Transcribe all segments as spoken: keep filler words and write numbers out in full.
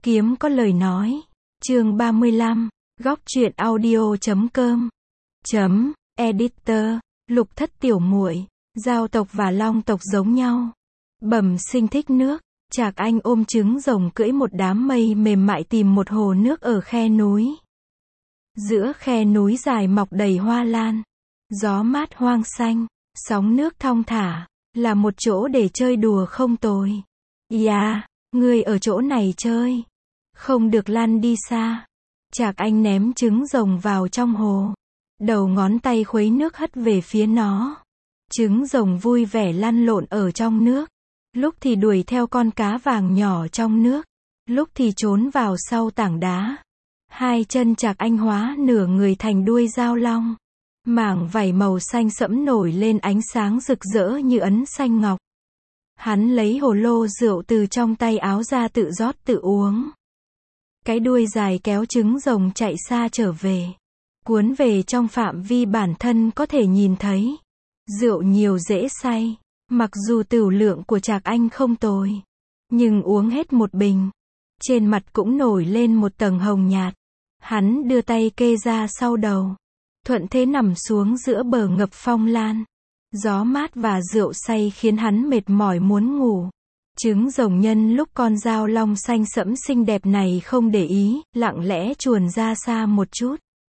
Kiếm có lời nói. Chương ba mươi lăm. Góc truyện audio chấm com. Chấm. Editor. Lục thất tiểu muội. Giao tộc và long tộc giống nhau. Bẩm sinh thích nước. Trạc Anh ôm trứng rồng cưỡi một đám mây mềm mại tìm một hồ nước ở khe núi. Giữa khe núi dài mọc đầy hoa lan. Gió mát hoang xanh. Sóng nước thong thả. Là một chỗ để chơi đùa không tồi. Yeah, ngươi ở chỗ này chơi. Không được lăn đi xa. Trạc Anh ném trứng rồng vào trong hồ. Đầu ngón tay khuấy nước hất về phía nó. Trứng rồng vui vẻ lăn lộn ở trong nước. Lúc thì đuổi theo con cá vàng nhỏ trong nước. Lúc thì trốn vào sau tảng đá. Hai chân Trạc Anh hóa nửa người thành đuôi dao long. Mảng vảy màu xanh sẫm nổi lên ánh sáng rực rỡ như ấn xanh ngọc. Hắn lấy hồ lô rượu từ trong tay áo ra tự rót tự uống. Cái đuôi dài kéo trứng rồng chạy xa trở về. Cuốn về trong phạm vi bản thân có thể nhìn thấy. Rượu nhiều dễ say. Mặc dù tửu lượng của Trạc Anh không tồi. Nhưng uống hết một bình. Trên mặt cũng nổi lên một tầng hồng nhạt. Hắn đưa tay kê ra sau đầu. Thuận thế nằm xuống giữa bờ ngập phong lan. Gió mát và rượu say khiến hắn mệt mỏi muốn ngủ. Trứng rồng nhân lúc con dao long xanh sẫm xinh đẹp này không để ý, lặng lẽ chuồn ra xa một chút.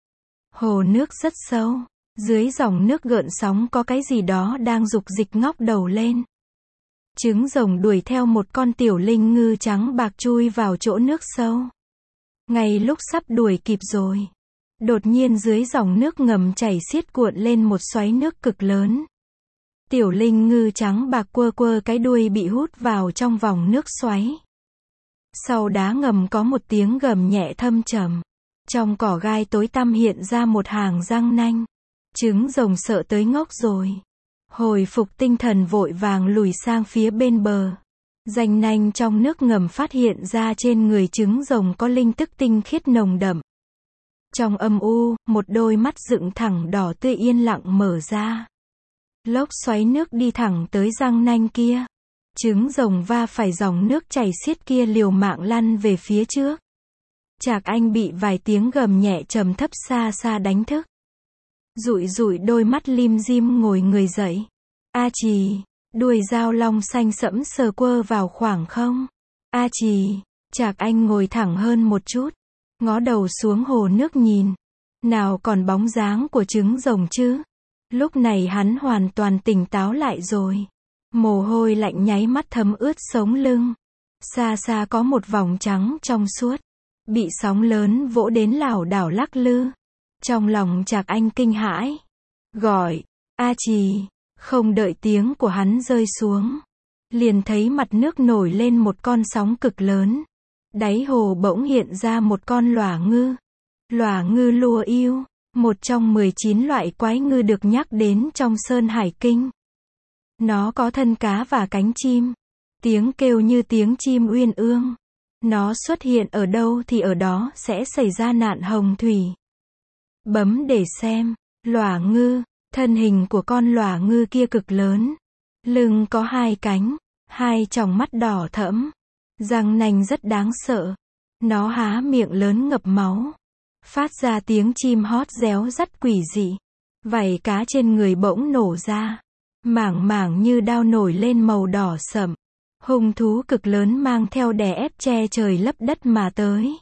Hồ nước rất sâu. Dưới dòng nước gợn sóng có cái gì đó đang dục dịch ngóc đầu lên. Trứng rồng đuổi theo một con tiểu linh ngư trắng bạc chui vào chỗ nước sâu. Ngay lúc sắp đuổi kịp rồi. Đột nhiên dưới dòng nước ngầm chảy xiết cuộn lên một xoáy nước cực lớn. Tiểu linh ngư trắng bạc quơ quơ cái đuôi bị hút vào trong vòng nước xoáy. Sau đá ngầm có một tiếng gầm nhẹ thâm trầm. Trong cỏ gai tối tăm hiện ra một hàng răng nanh. Trứng rồng sợ tới ngốc rồi. Hồi phục tinh thần vội vàng lùi sang phía bên bờ. Ranh nanh trong nước ngầm phát hiện ra trên người trứng rồng có linh tức tinh khiết nồng đậm. Trong âm u, một đôi mắt dựng thẳng đỏ tươi yên lặng mở ra. Lốc xoáy nước đi thẳng tới răng nanh kia. Trứng rồng va phải dòng nước chảy xiết kia liều mạng lăn về phía trước. Trạc Anh bị vài tiếng gầm nhẹ trầm thấp xa xa đánh thức. Dụi dụi đôi mắt lim dim ngồi người dậy. A chì, đuôi dao long xanh sẫm sờ quơ vào khoảng không. A chì, Trạc Anh ngồi thẳng hơn một chút. Ngó đầu xuống hồ nước nhìn. Nào còn bóng dáng của trứng rồng chứ. Lúc này hắn hoàn toàn tỉnh táo lại rồi. Mồ hôi lạnh nháy mắt thấm ướt sống lưng. Xa xa có một vòng trắng trong suốt. Bị sóng lớn vỗ đến lảo đảo lắc lư. Trong lòng Trạc Anh kinh hãi. Gọi, A chì, không đợi tiếng của hắn rơi xuống. Liền thấy mặt nước nổi lên một con sóng cực lớn. Đáy hồ bỗng hiện ra một con lỏa ngư. Lỏa ngư lùa yêu, một trong mười chín loại quái ngư được nhắc đến trong Sơn Hải Kinh. Nó có thân cá và cánh chim. Tiếng kêu như tiếng chim uyên ương. Nó xuất hiện ở đâu thì ở đó sẽ xảy ra nạn hồng thủy. Bấm để xem. Lỏa ngư. Thân hình của con lỏa ngư kia cực lớn. Lưng có hai cánh. Hai tròng mắt đỏ thẫm. Răng nanh rất đáng sợ. Nó há miệng lớn ngập máu. Phát ra tiếng chim hót réo rắt quỷ dị. Vảy cá trên người bỗng nổ ra. Mảng mảng như đao nổi lên màu đỏ sậm. Hung thú cực lớn mang theo đè ép che trời lấp đất mà tới.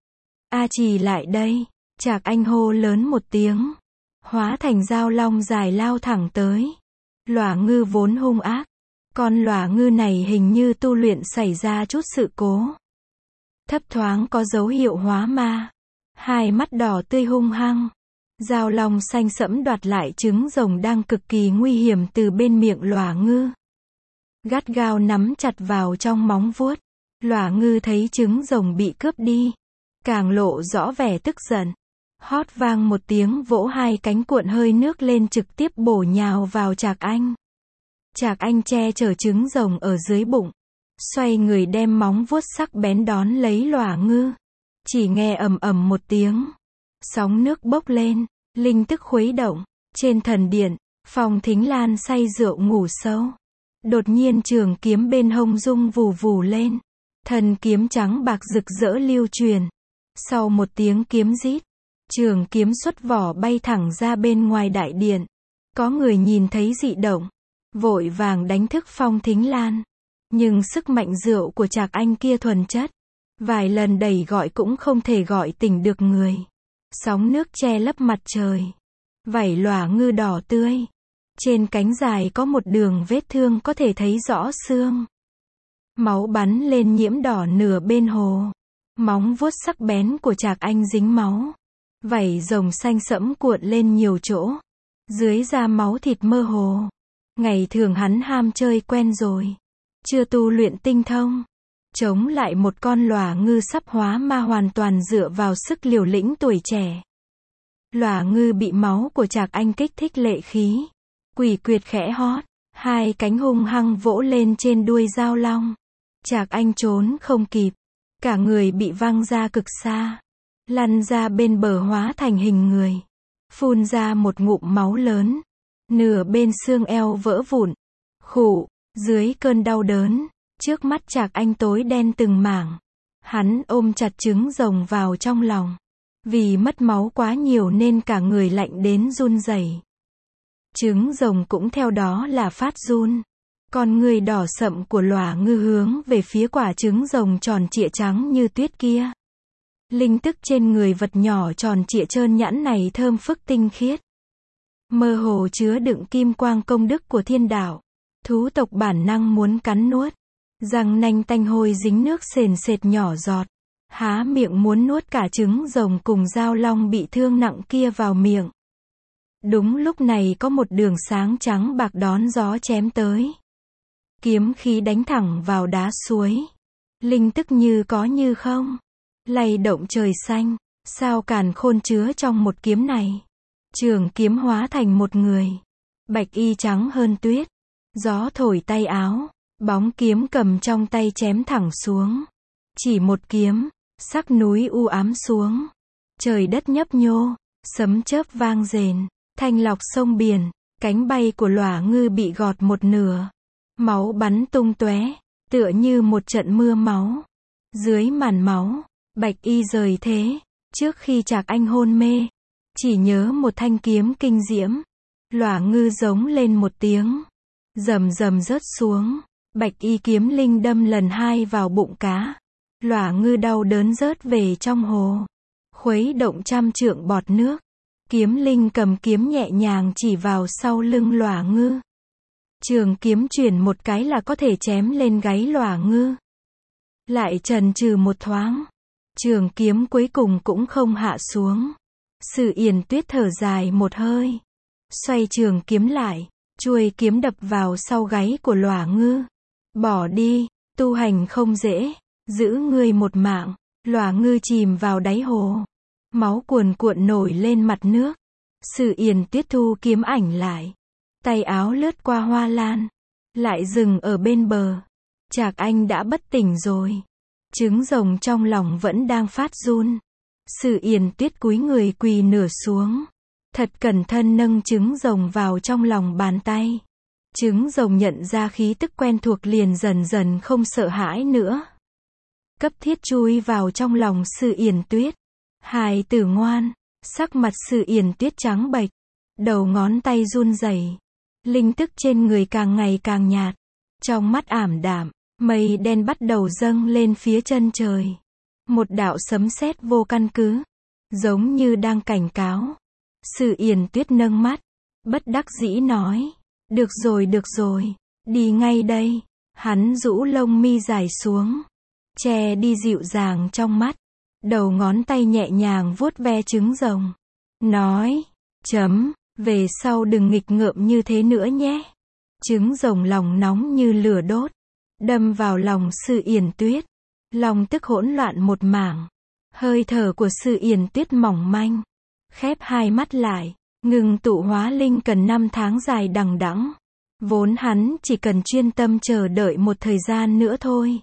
A chì lại đây. Trạc Anh hô lớn một tiếng. Hóa thành dao long dài lao thẳng tới. Lỏa ngư vốn hung ác. Con lỏa ngư này hình như tu luyện xảy ra chút sự cố. Thấp thoáng có dấu hiệu hóa ma. Hai mắt đỏ tươi hung hăng. Dao long xanh sẫm đoạt lại trứng rồng đang cực kỳ nguy hiểm từ bên miệng lỏa ngư. Gắt gao nắm chặt vào trong móng vuốt. Lỏa ngư thấy trứng rồng bị cướp đi. Càng lộ rõ vẻ tức giận. Hót vang một tiếng vỗ hai cánh cuộn hơi nước lên trực tiếp bổ nhào vào Trạc Anh. Trạc Anh che chở trứng rồng ở dưới bụng. Xoay người đem móng vuốt sắc bén đón lấy lỏa ngư. Chỉ nghe ầm ầm một tiếng. Sóng nước bốc lên. Linh tức khuấy động. Trên thần điện, Phong Thính Lan say rượu ngủ sâu. Đột nhiên trường kiếm bên hông rung vù vù lên. Thân kiếm trắng bạc rực rỡ lưu truyền. Sau một tiếng kiếm rít, trường kiếm xuất vỏ bay thẳng ra bên ngoài đại điện. Có người nhìn thấy dị động, vội vàng đánh thức Phong Thính Lan. Nhưng sức mạnh rượu của Trạc Anh kia thuần chất, vài lần đẩy gọi cũng không thể gọi tỉnh được người. Sóng nước che lấp mặt trời, vảy lòa ngư đỏ tươi. Trên cánh dài có một đường vết thương có thể thấy rõ xương. Máu bắn lên nhiễm đỏ nửa bên hồ. Móng vuốt sắc bén của Trạc Anh dính máu. Vảy rồng xanh sẫm cuộn lên nhiều chỗ. Dưới da máu thịt mơ hồ. Ngày thường hắn ham chơi quen rồi, chưa tu luyện tinh thông. Chống lại một con lòa ngư sắp hóa ma hoàn toàn dựa vào sức liều lĩnh tuổi trẻ. Lòa ngư bị máu của Trạc Anh kích thích lệ khí. Quỷ quyệt khẽ hót, hai cánh hung hăng vỗ lên trên đuôi dao long. Trạc Anh trốn không kịp, cả người bị văng ra cực xa, lăn ra bên bờ hóa thành hình người, phun ra một ngụm máu lớn, nửa bên xương eo vỡ vụn, khụ, dưới cơn đau đớn, trước mắt Trạc Anh tối đen từng mảng. Hắn ôm chặt trứng rồng vào trong lòng, vì mất máu quá nhiều nên cả người lạnh đến run rẩy. Trứng rồng cũng theo đó là phát run. Con người đỏ sậm của lòa ngư hướng về phía quả trứng rồng tròn trịa trắng như tuyết kia. Linh tức trên người vật nhỏ tròn trịa trơn nhẵn này thơm phức tinh khiết, mơ hồ chứa đựng kim quang công đức của thiên đạo. Thú tộc bản năng muốn cắn nuốt, răng nanh tanh hôi dính nước sền sệt nhỏ giọt, há miệng muốn nuốt cả trứng rồng cùng dao long bị thương nặng kia vào miệng. Đúng lúc này có một đường sáng trắng bạc đón gió chém tới. Kiếm khí đánh thẳng vào đá suối. Linh tức như có như không, lay động trời xanh. Sao càn khôn chứa trong một kiếm này. Trường kiếm hóa thành một người, bạch y trắng hơn tuyết. Gió thổi tay áo, bóng kiếm cầm trong tay chém thẳng xuống. Chỉ một kiếm, sắc núi u ám xuống. Trời đất nhấp nhô, sấm chớp vang rền. Thanh lọc sông biển, cánh bay của lòa ngư bị gọt một nửa. Máu bắn tung tóe, tựa như một trận mưa máu. Dưới màn máu, bạch y rời thế. Trước khi Trạc Anh hôn mê, chỉ nhớ một thanh kiếm kinh diễm. Lòa ngư giống lên một tiếng, rầm rầm rớt xuống. Bạch y kiếm linh đâm lần hai vào bụng cá. Lòa ngư đau đớn rớt về trong hồ, khuấy động trăm trượng bọt nước. Kiếm linh cầm kiếm nhẹ nhàng chỉ vào sau lưng lòa ngư. Trường kiếm chuyển một cái là có thể chém lên gáy lòa ngư. Lại chần chừ một thoáng, trường kiếm cuối cùng cũng không hạ xuống. Sử Yển Tuyết thở dài một hơi, xoay trường kiếm lại, chuôi kiếm đập vào sau gáy của lòa ngư. Bỏ đi, tu hành không dễ, giữ ngươi một mạng. Lòa ngư chìm vào đáy hồ, máu cuồn cuộn nổi lên mặt nước. Sử Yển Tuyết thu kiếm ảnh lại, tay áo lướt qua hoa lan, lại dừng ở bên bờ. Trạc Anh đã bất tỉnh rồi, trứng rồng trong lòng vẫn đang phát run. Sử Yển Tuyết cúi người quỳ nửa xuống, thật cẩn thận nâng trứng rồng vào trong lòng bàn tay. Trứng rồng nhận ra khí tức quen thuộc liền dần dần không sợ hãi nữa, cấp thiết chui vào trong lòng Sử Yển Tuyết. Hài tử ngoan. Sắc mặt Sử Yển Tuyết trắng bệch, đầu ngón tay run rẩy, linh tức trên người càng ngày càng nhạt, trong mắt ảm đạm, mây đen bắt đầu dâng lên phía chân trời. Một đạo sấm sét vô căn cứ, giống như đang cảnh cáo. Sử Yển Tuyết nâng mắt, bất đắc dĩ nói, được rồi được rồi, đi ngay đây. Hắn rũ lông mi dài xuống, che đi dịu dàng trong mắt. Đầu ngón tay nhẹ nhàng vuốt ve trứng rồng, nói, chấm, về sau đừng nghịch ngợm như thế nữa nhé. Trứng rồng lòng nóng như lửa đốt, đâm vào lòng Sử Yển Tuyết. Lòng tức hỗn loạn một mảng. Hơi thở của Sử Yển Tuyết mỏng manh, khép hai mắt lại, ngừng tụ hóa linh cần năm tháng dài đằng đẵng. Vốn hắn chỉ cần chuyên tâm chờ đợi một thời gian nữa thôi,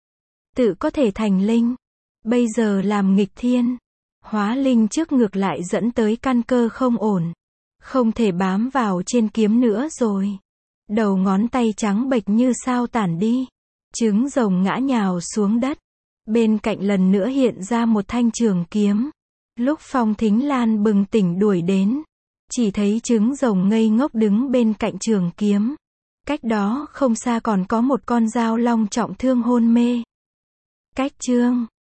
tự có thể thành linh. Bây giờ làm nghịch thiên, hóa linh trước ngược lại dẫn tới căn cơ không ổn, không thể bám vào trên kiếm nữa rồi. Đầu ngón tay trắng bệch như sao tản đi, trứng rồng ngã nhào xuống đất, Bên cạnh lần nữa hiện ra một thanh trường kiếm. Lúc Phong Thính Lan bừng tỉnh đuổi đến, chỉ thấy trứng rồng ngây ngốc đứng bên cạnh trường kiếm. Cách đó không xa còn có một con dao long trọng thương hôn mê. Cách chương